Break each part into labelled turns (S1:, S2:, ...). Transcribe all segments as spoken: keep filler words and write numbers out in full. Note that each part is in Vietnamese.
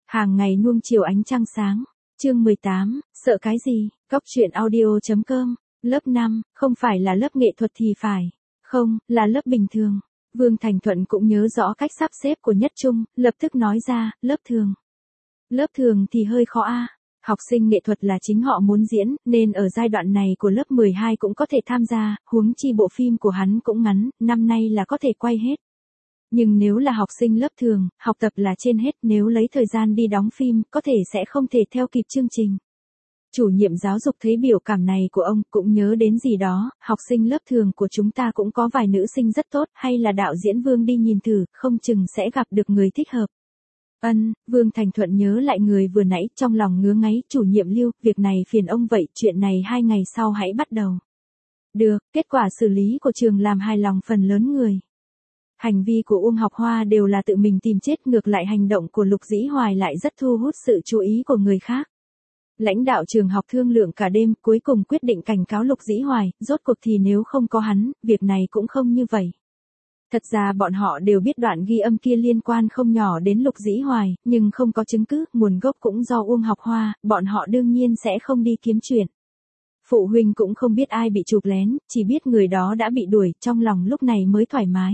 S1: Hàng ngày nuông chiều ánh trăng sáng. Chương mười tám, sợ cái gì? Cóc truyện audio.com. Lớp năm, không phải là lớp nghệ thuật thì phải. Không, là lớp bình thường. Vương Thành Thuận cũng nhớ rõ cách sắp xếp của Nhất Trung, lập tức nói ra, lớp thường. Lớp thường thì hơi khó a. Học sinh nghệ thuật là chính họ muốn diễn, nên ở giai đoạn này của lớp mười hai cũng có thể tham gia, huống chi bộ phim của hắn cũng ngắn, năm nay là có thể quay hết. Nhưng nếu là học sinh lớp thường, học tập là trên hết, nếu lấy thời gian đi đóng phim, có thể sẽ không thể theo kịp chương trình. Chủ nhiệm giáo dục thấy biểu cảm này của ông, cũng nhớ đến gì đó, học sinh lớp thường của chúng ta cũng có vài nữ sinh rất tốt, hay là đạo diễn Vương đi nhìn thử, không chừng sẽ gặp được người thích hợp. Ân, Vương Thành Thuận nhớ lại người vừa nãy, trong lòng ngứa ngáy, chủ nhiệm Lưu, việc này phiền ông vậy, chuyện này hai ngày sau hãy bắt đầu. Được, kết quả xử lý của trường làm hài lòng phần lớn người. Hành vi của Uông Học Hoa đều là tự mình tìm chết, ngược lại hành động của Lục Dĩ Hoài lại rất thu hút sự chú ý của người khác. Lãnh đạo trường học thương lượng cả đêm, cuối cùng quyết định cảnh cáo Lục Dĩ Hoài, rốt cuộc thì nếu không có hắn, việc này cũng không như vậy. Thật ra bọn họ đều biết đoạn ghi âm kia liên quan không nhỏ đến Lục Dĩ Hoài, nhưng không có chứng cứ, nguồn gốc cũng do Uông Học Hoa, bọn họ đương nhiên sẽ không đi kiếm chuyện. Phụ huynh cũng không biết ai bị chụp lén, chỉ biết người đó đã bị đuổi, trong lòng lúc này mới thoải mái.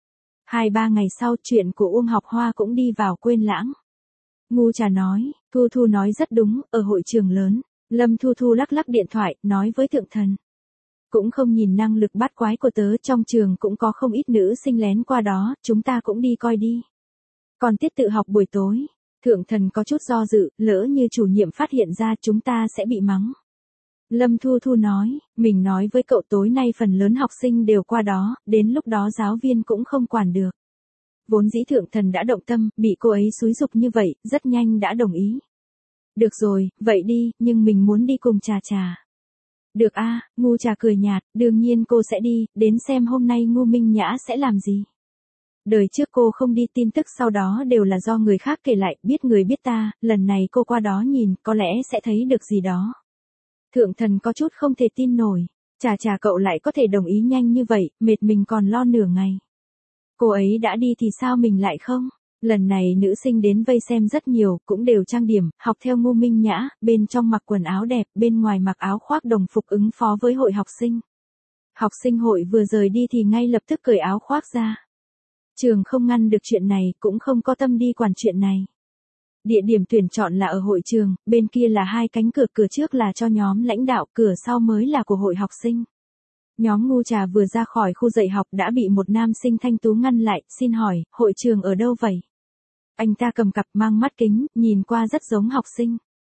S1: Hai ba ngày sau, chuyện của Uông Học Hoa cũng đi vào quên lãng. Ngu Trà nói, Thu Thu nói rất đúng, ở hội trường lớn, Lâm Thu Thu lắc lắc điện thoại, nói với Thượng Thần. Cũng không nhìn năng lực bát quái của tớ, trong trường cũng có không ít nữ sinh lén qua đó, chúng ta cũng đi coi đi. Còn tiết tự học buổi tối, Thượng Thần có chút do dự, lỡ như chủ nhiệm phát hiện ra chúng ta sẽ bị mắng. Lâm Thu Thu nói, mình nói với cậu tối nay phần lớn học sinh đều qua đó, đến lúc đó giáo viên cũng không quản được. Vốn dĩ Thượng Thần đã động tâm, bị cô ấy xúi giục như vậy, rất nhanh đã đồng ý. Được rồi, vậy đi, nhưng mình muốn đi cùng Trà Trà. Được a, à, Ngu Trà cười nhạt, đương nhiên cô sẽ đi, đến xem hôm nay Ngô Minh Nhã sẽ làm gì. Đời trước cô không đi, tin tức sau đó đều là do người khác kể lại, biết người biết ta, lần này cô qua đó nhìn, có lẽ sẽ thấy được gì đó. Thượng Thần có chút không thể tin nổi, Trà Trà cậu lại có thể đồng ý nhanh như vậy, mệt mình còn lo nửa ngày. Cô ấy đã đi thì sao mình lại không? Lần này nữ sinh đến vây xem rất nhiều, cũng đều trang điểm, học theo Ngô Minh Nhã, bên trong mặc quần áo đẹp, bên ngoài mặc áo khoác đồng phục ứng phó với hội học sinh. Học sinh hội vừa rời đi thì ngay lập tức cởi áo khoác ra. Trường không ngăn được chuyện này, cũng không có tâm đi quản chuyện này. Địa điểm tuyển chọn là ở hội trường, bên kia là hai cánh cửa, cửa trước là cho nhóm lãnh đạo, cửa sau mới là của hội học sinh. Nhóm Ngu Trà vừa ra khỏi khu dạy học đã bị một nam sinh thanh tú ngăn lại, xin hỏi, hội trường ở đâu vậy? Anh ta cầm cặp mang mắt kính, nhìn qua rất giống học sinh.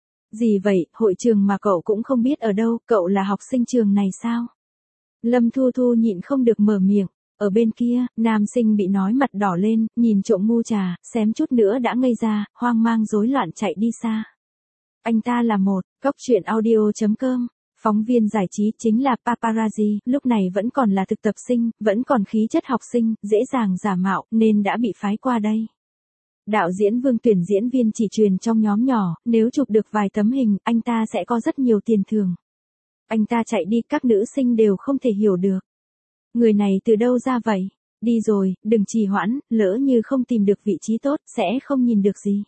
S1: Gì vậy, hội trường mà cậu cũng không biết ở đâu, cậu là học sinh trường này sao? Lâm Thu Thu nhịn không được mở miệng. Ở bên kia, nam sinh bị nói mặt đỏ lên, nhìn trộm Ngu Trà, xém chút nữa đã ngây ra, hoang mang rối loạn chạy đi xa. Anh ta là một, cóc truyện audio.com. Phóng viên giải trí chính là paparazzi, lúc này vẫn còn là thực tập sinh, vẫn còn khí chất học sinh, dễ dàng giả mạo, nên đã bị phái qua đây. Đạo diễn Vương tuyển diễn viên chỉ truyền trong nhóm nhỏ, nếu chụp được vài tấm hình, anh ta sẽ có rất nhiều tiền thưởng. Anh ta chạy đi, các nữ sinh đều không thể hiểu được. Người này từ đâu ra vậy? Đi rồi, đừng trì hoãn, lỡ như không tìm được vị trí tốt, sẽ không nhìn được gì.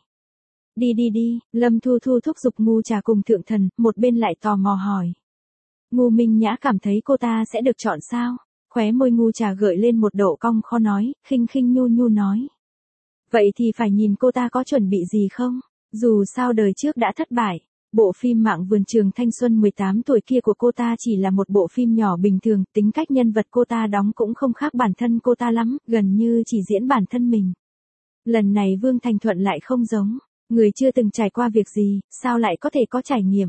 S1: Đi đi đi, Lâm Thu Thu thúc giục Ngu Trà cùng Thượng Thần, một bên lại tò mò hỏi. Ngô Minh Nhã cảm thấy cô ta sẽ được chọn sao? Khóe môi Ngu Trà gợi lên một độ cong khó nói, khinh khinh nhu nhu nói. Vậy thì phải nhìn cô ta có chuẩn bị gì không? Dù sao đời trước đã thất bại. Bộ phim Mạng Vườn Trường Thanh Xuân mười tám tuổi kia của cô ta chỉ là một bộ phim nhỏ bình thường, tính cách nhân vật cô ta đóng cũng không khác bản thân cô ta lắm, gần như chỉ diễn bản thân mình. Lần này Vương Thành Thuận lại không giống, người chưa từng trải qua việc gì, sao lại có thể có trải nghiệm.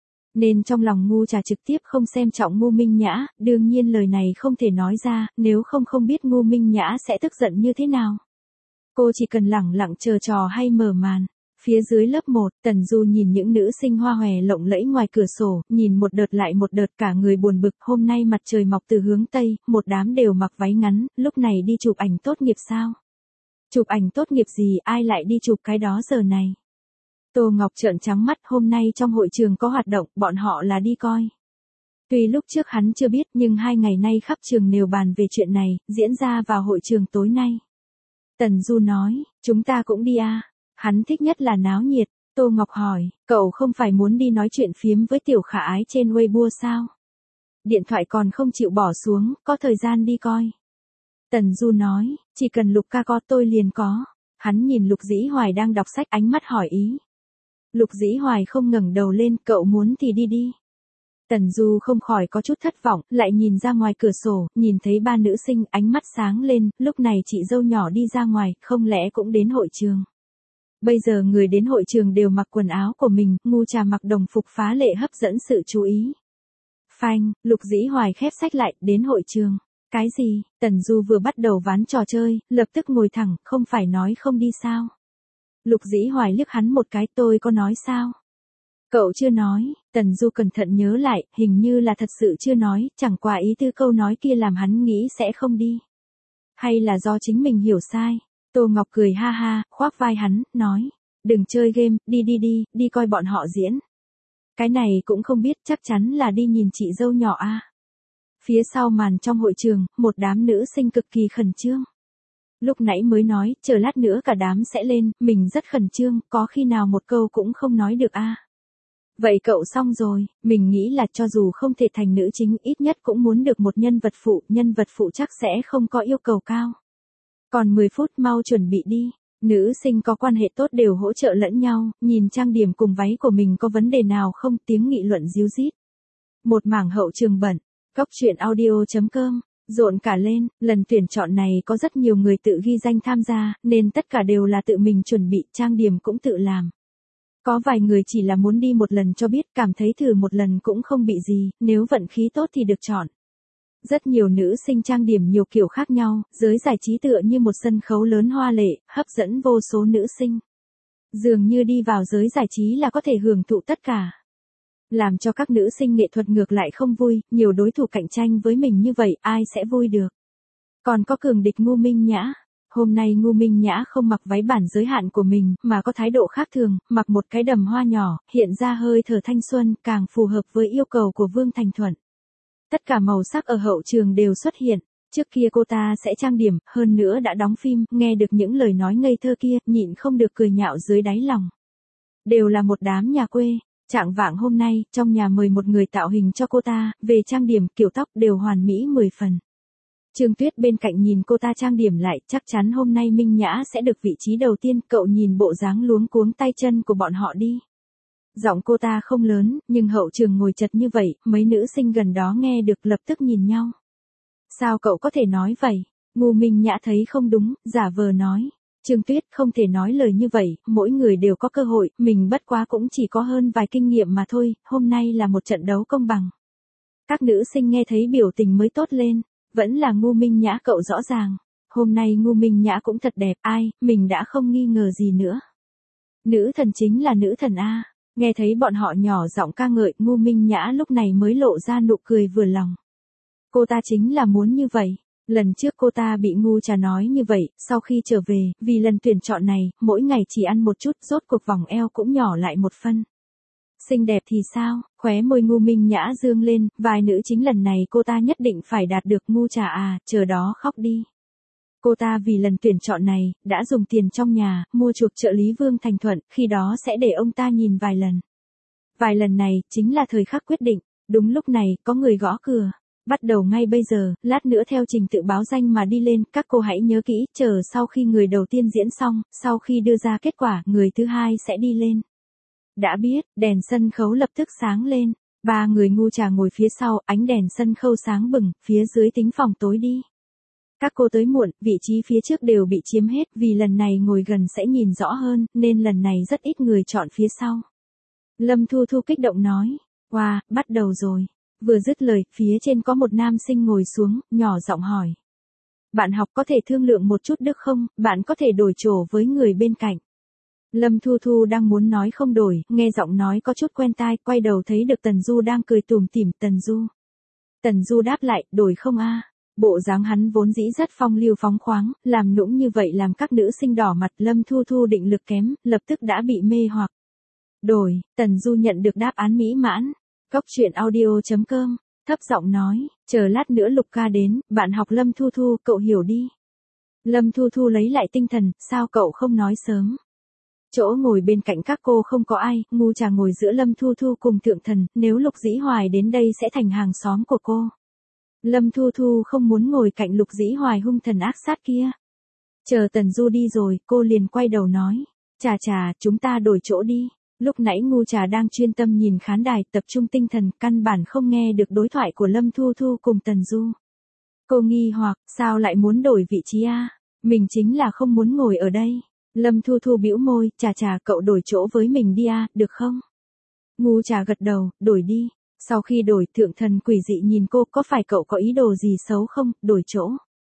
S1: Nên trong lòng Ngu Trà trực tiếp không xem trọng Ngô Minh Nhã, đương nhiên lời này không thể nói ra, nếu không không biết Ngô Minh Nhã sẽ tức giận như thế nào. Cô chỉ cần lẳng lặng chờ trò hay mở màn. Phía dưới lớp một, Tần Du nhìn những nữ sinh hoa hòe lộng lẫy ngoài cửa sổ, nhìn một đợt lại một đợt, cả người buồn bực, hôm nay mặt trời mọc từ hướng Tây, một đám đều mặc váy ngắn, lúc này đi chụp ảnh tốt nghiệp sao? Chụp ảnh tốt nghiệp gì, ai lại đi chụp cái đó giờ này? Tô Ngọc trợn trắng mắt, hôm nay trong hội trường có hoạt động, bọn họ là đi coi. Tuy lúc trước hắn chưa biết, nhưng hai ngày nay khắp trường đều bàn về chuyện này, diễn ra vào hội trường tối nay. Tần Du nói, chúng ta cũng đi à. Hắn thích nhất là náo nhiệt. Tô Ngọc hỏi, cậu không phải muốn đi nói chuyện phiếm với tiểu khả ái trên Weibo sao? Điện thoại còn không chịu bỏ xuống, có thời gian đi coi. Tần Du nói, chỉ cần Lục ca có tôi liền có. Hắn nhìn Lục Dĩ Hoài đang đọc sách, ánh mắt hỏi ý. Lục Dĩ Hoài không ngẩng đầu lên, cậu muốn thì đi đi. Tần Du không khỏi có chút thất vọng, lại nhìn ra ngoài cửa sổ, nhìn thấy ba nữ sinh, ánh mắt sáng lên, lúc này chị dâu nhỏ đi ra ngoài, không lẽ cũng đến hội trường. Bây giờ người đến hội trường đều mặc quần áo của mình, Ngu Trà mặc đồng phục phá lệ hấp dẫn sự chú ý. Phanh, Lục Dĩ Hoài khép sách lại, đến hội trường. Cái gì? Tần Du vừa bắt đầu ván trò chơi, lập tức ngồi thẳng, không phải nói không đi sao? Lục Dĩ Hoài liếc hắn một cái, tôi có nói sao? Cậu chưa nói. Tần Du cẩn thận nhớ lại, hình như là thật sự chưa nói, chẳng qua ý tư câu nói kia làm hắn nghĩ sẽ không đi. Hay là do chính mình hiểu sai? Tô Ngọc cười ha ha, khoác vai hắn, nói, đừng chơi game, đi đi đi, đi coi bọn họ diễn. Cái này cũng không biết, chắc chắn là đi nhìn chị dâu nhỏ a. À. Phía sau màn trong hội trường, một đám nữ sinh cực kỳ khẩn trương. Lúc nãy mới nói, chờ lát nữa cả đám sẽ lên, mình rất khẩn trương, có khi nào một câu cũng không nói được a. À. Vậy cậu xong rồi, mình nghĩ là cho dù không thể thành nữ chính, ít nhất cũng muốn được một nhân vật phụ, nhân vật phụ chắc sẽ không có yêu cầu cao. Còn mười phút, mau chuẩn bị đi. Nữ sinh có quan hệ tốt đều hỗ trợ lẫn nhau, nhìn trang điểm cùng váy của mình có vấn đề nào không, tiếng nghị luận ríu rít. Một mảng hậu trường bẩn, Cóc truyện audio chấm com, rộn cả lên, lần tuyển chọn này có rất nhiều người tự ghi danh tham gia, nên tất cả đều là tự mình chuẩn bị, trang điểm cũng tự làm. Có vài người chỉ là muốn đi một lần cho biết, cảm thấy thử một lần cũng không bị gì, nếu vận khí tốt thì được chọn. Rất nhiều nữ sinh trang điểm nhiều kiểu khác nhau, giới giải trí tựa như một sân khấu lớn hoa lệ, hấp dẫn vô số nữ sinh. Dường như đi vào giới giải trí là có thể hưởng thụ tất cả. Làm cho các nữ sinh nghệ thuật ngược lại không vui, nhiều đối thủ cạnh tranh với mình như vậy, ai sẽ vui được. Còn có cường địch Ngô Minh Nhã. Hôm nay Ngô Minh Nhã không mặc váy bản giới hạn của mình, mà có thái độ khác thường, mặc một cái đầm hoa nhỏ, hiện ra hơi thở thanh xuân, càng phù hợp với yêu cầu của Vương Thành Thuận. Tất cả màu sắc ở hậu trường đều xuất hiện. Trước kia cô ta sẽ trang điểm, hơn nữa đã đóng phim, nghe được những lời nói ngây thơ kia, nhịn không được cười nhạo dưới đáy lòng. Đều là một đám nhà quê. Trạng vạng hôm nay, trong nhà mời một người tạo hình cho cô ta, về trang điểm, kiểu tóc đều hoàn mỹ mười phần. Trương Tuyết bên cạnh nhìn cô ta trang điểm lại, chắc chắn hôm nay Minh Nhã sẽ được vị trí đầu tiên, cậu nhìn bộ dáng luống cuống tay chân của bọn họ đi. Giọng cô ta không lớn, nhưng hậu trường ngồi chật như vậy, mấy nữ sinh gần đó nghe được lập tức nhìn nhau. Sao cậu có thể nói vậy? Ngô Minh Nhã thấy không đúng, giả vờ nói. Trương Tuyết không thể nói lời như vậy, mỗi người đều có cơ hội, mình bất quá cũng chỉ có hơn vài kinh nghiệm mà thôi, hôm nay là một trận đấu công bằng. Các nữ sinh nghe thấy biểu tình mới tốt lên, vẫn là Ngô Minh Nhã cậu rõ ràng. Hôm nay Ngô Minh Nhã cũng thật đẹp, ai, mình đã không nghi ngờ gì nữa. Nữ thần chính là nữ thần A. Nghe thấy bọn họ nhỏ giọng ca ngợi, Ngô Minh Nhã lúc này mới lộ ra nụ cười vừa lòng. Cô ta chính là muốn như vậy. Lần trước cô ta bị Ngu Trà nói như vậy, sau khi trở về, vì lần tuyển chọn này, mỗi ngày chỉ ăn một chút, rốt cuộc vòng eo cũng nhỏ lại một phân. Xinh đẹp thì sao, khóe môi Ngô Minh Nhã dương lên, vài nữ chính lần này cô ta nhất định phải đạt được. Ngu Trà à, chờ đó khóc đi. Cô ta vì lần tuyển chọn này, đã dùng tiền trong nhà, mua chuộc trợ lý Vương Thành Thuận, khi đó sẽ để ông ta nhìn vài lần. Vài lần này, chính là thời khắc quyết định. Đúng lúc này, có người gõ cửa. Bắt đầu ngay bây giờ, lát nữa theo trình tự báo danh mà đi lên, các cô hãy nhớ kỹ, chờ sau khi người đầu tiên diễn xong, sau khi đưa ra kết quả, người thứ hai sẽ đi lên. Đã biết, đèn sân khấu lập tức sáng lên. Ba người Ngu Trà ngồi phía sau, ánh đèn sân khấu sáng bừng, phía dưới tính phòng tối đi. Các cô tới muộn, vị trí phía trước đều bị chiếm hết, vì lần này ngồi gần sẽ nhìn rõ hơn, nên lần này rất ít người chọn phía sau. Lâm Thu Thu kích động nói, wow, bắt đầu rồi. Vừa dứt lời, phía trên có một nam sinh ngồi xuống, nhỏ giọng hỏi. Bạn học có thể thương lượng một chút được không, bạn có thể đổi chỗ với người bên cạnh. Lâm Thu Thu đang muốn nói không đổi, nghe giọng nói có chút quen tai, quay đầu thấy được Tần Du đang cười tủm tỉm. Tần Du. Tần Du đáp lại, đổi không a? Bộ dáng hắn vốn dĩ rất phong lưu phóng khoáng, làm nũng như vậy làm các nữ sinh đỏ mặt. Lâm Thu Thu định lực kém, lập tức đã bị mê hoặc. Đổi, Tần Du nhận được đáp án mỹ mãn. Cóc truyện audio chấm com, thấp giọng nói, chờ lát nữa Lục ca đến, bạn học Lâm Thu Thu, cậu hiểu đi. Lâm Thu Thu lấy lại tinh thần, sao cậu không nói sớm? Chỗ ngồi bên cạnh các cô không có ai, Ngu Trà ngồi giữa Lâm Thu Thu cùng Thượng Thần, nếu Lục Dĩ Hoài đến đây sẽ thành hàng xóm của cô. Lâm Thu Thu không muốn ngồi cạnh Lục Dĩ Hoài hung thần ác sát kia. Chờ Tần Du đi rồi, cô liền quay đầu nói, Trà Trà, chúng ta đổi chỗ đi. Lúc nãy Ngu Trà đang chuyên tâm nhìn khán đài, tập trung tinh thần, căn bản không nghe được đối thoại của Lâm Thu Thu cùng Tần Du. Cô nghi hoặc, sao lại muốn đổi vị trí a? Mình chính là không muốn ngồi ở đây. Lâm Thu Thu bĩu môi, Trà Trà, cậu đổi chỗ với mình đi a, được không? Ngu Trà gật đầu, đổi đi. Sau khi đổi, Thượng Thần quỷ dị nhìn cô, có phải cậu có ý đồ gì xấu không, đổi chỗ.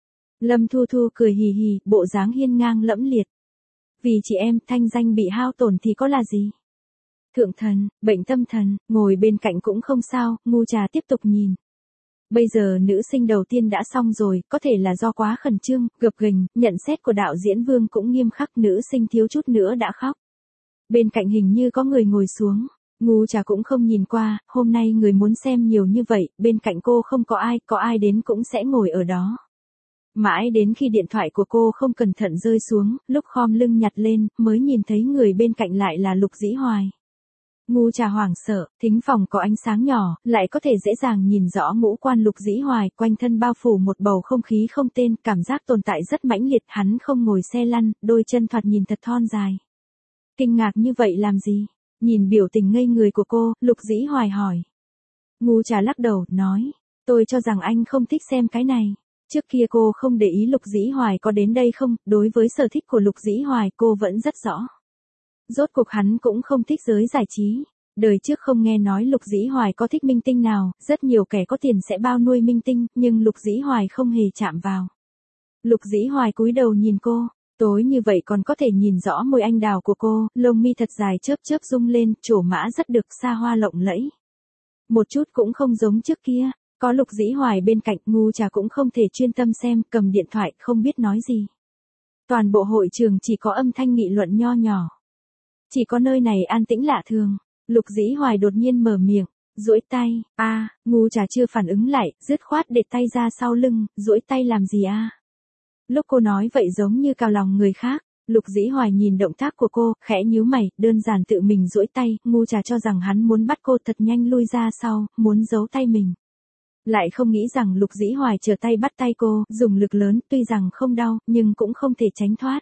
S1: Lâm Thu Thu cười hì hì, bộ dáng hiên ngang lẫm liệt. Vì chị em, thanh danh bị hao tổn thì có là gì? Thượng Thần, bệnh tâm thần, ngồi bên cạnh cũng không sao, Ngu Trà tiếp tục nhìn. Bây giờ nữ sinh đầu tiên đã xong rồi, có thể là do quá khẩn trương, gập ghềnh, nhận xét của đạo diễn Vương cũng nghiêm khắc, nữ sinh thiếu chút nữa đã khóc. Bên cạnh hình như có người ngồi xuống, Ngu Trà cũng không nhìn qua, hôm nay người muốn xem nhiều như vậy, bên cạnh cô không có ai, có ai đến cũng sẽ ngồi ở đó. Mãi đến khi điện thoại của cô không cẩn thận rơi xuống, lúc khom lưng nhặt lên, mới nhìn thấy người bên cạnh lại là Lục Dĩ Hoài. Ngu Trà hoảng sợ, thính phòng có ánh sáng nhỏ, lại có thể dễ dàng nhìn rõ ngũ quan Lục Dĩ Hoài, quanh thân bao phủ một bầu không khí không tên, cảm giác tồn tại rất mãnh liệt, hắn không ngồi xe lăn, đôi chân thoạt nhìn thật thon dài. Kinh ngạc như vậy làm gì? Nhìn biểu tình ngây người của cô, Lục Dĩ Hoài hỏi. Ngu Trà lắc đầu, nói, tôi cho rằng anh không thích xem cái này. Trước kia cô không để ý Lục Dĩ Hoài có đến đây không, đối với sở thích của Lục Dĩ Hoài cô vẫn rất rõ. Rốt cuộc hắn cũng không thích giới giải trí. Đời trước không nghe nói Lục Dĩ Hoài có thích minh tinh nào, rất nhiều kẻ có tiền sẽ bao nuôi minh tinh, nhưng Lục Dĩ Hoài không hề chạm vào. Lục Dĩ Hoài cúi đầu nhìn cô, tối như vậy còn có thể nhìn rõ môi anh đào của cô, lông mi thật dài chớp chớp rung lên, trổ mã rất được xa hoa lộng lẫy. Một chút cũng không giống trước kia, có Lục Dĩ Hoài bên cạnh, Ngu Trà cũng không thể chuyên tâm xem, cầm điện thoại, không biết nói gì. Toàn bộ hội trường chỉ có âm thanh nghị luận nho nhỏ. Chỉ có nơi này an tĩnh lạ thường. Lục Dĩ Hoài đột nhiên mở miệng, duỗi tay, a, à, Ngu Trà chưa phản ứng lại, dứt khoát để tay ra sau lưng, duỗi tay làm gì a? À? Lúc cô nói vậy giống như cào lòng người khác, Lục Dĩ Hoài nhìn động tác của cô, khẽ nhíu mày, đơn giản tự mình duỗi tay, Ngu Trà cho rằng hắn muốn bắt cô thật nhanh lui ra sau, muốn giấu tay mình. Lại không nghĩ rằng Lục Dĩ Hoài trở tay bắt tay cô, dùng lực lớn, tuy rằng không đau, nhưng cũng không thể tránh thoát.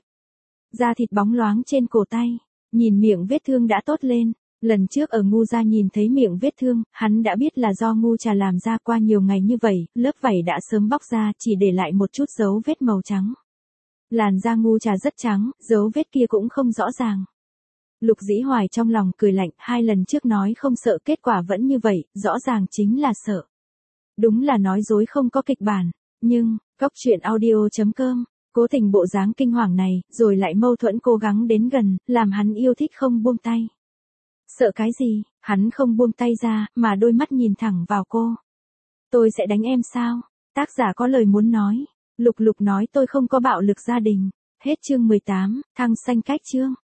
S1: Da thịt bóng loáng trên cổ tay, nhìn miệng vết thương đã tốt lên. Lần trước ở Ngu gia nhìn thấy miệng vết thương, hắn đã biết là do Ngu Trà làm ra, qua nhiều ngày như vậy, lớp vảy đã sớm bóc ra, chỉ để lại một chút dấu vết màu trắng. Làn da Ngu Trà rất trắng, dấu vết kia cũng không rõ ràng. Lục Dĩ Hoài trong lòng cười lạnh, hai lần trước nói không sợ, kết quả vẫn như vậy, rõ ràng chính là sợ. Đúng là nói dối không có kịch bản, nhưng, góc truyện audio chấm com, cố tình bộ dáng kinh hoàng này, rồi lại mâu thuẫn cố gắng đến gần, làm hắn yêu thích không buông tay. Sợ cái gì, hắn không buông tay ra, mà đôi mắt nhìn thẳng vào cô. Tôi sẽ đánh em sao? Tác giả có lời muốn nói. Lục Lục nói tôi không có bạo lực gia đình. Hết chương mười tám, thăng xanh cách chương.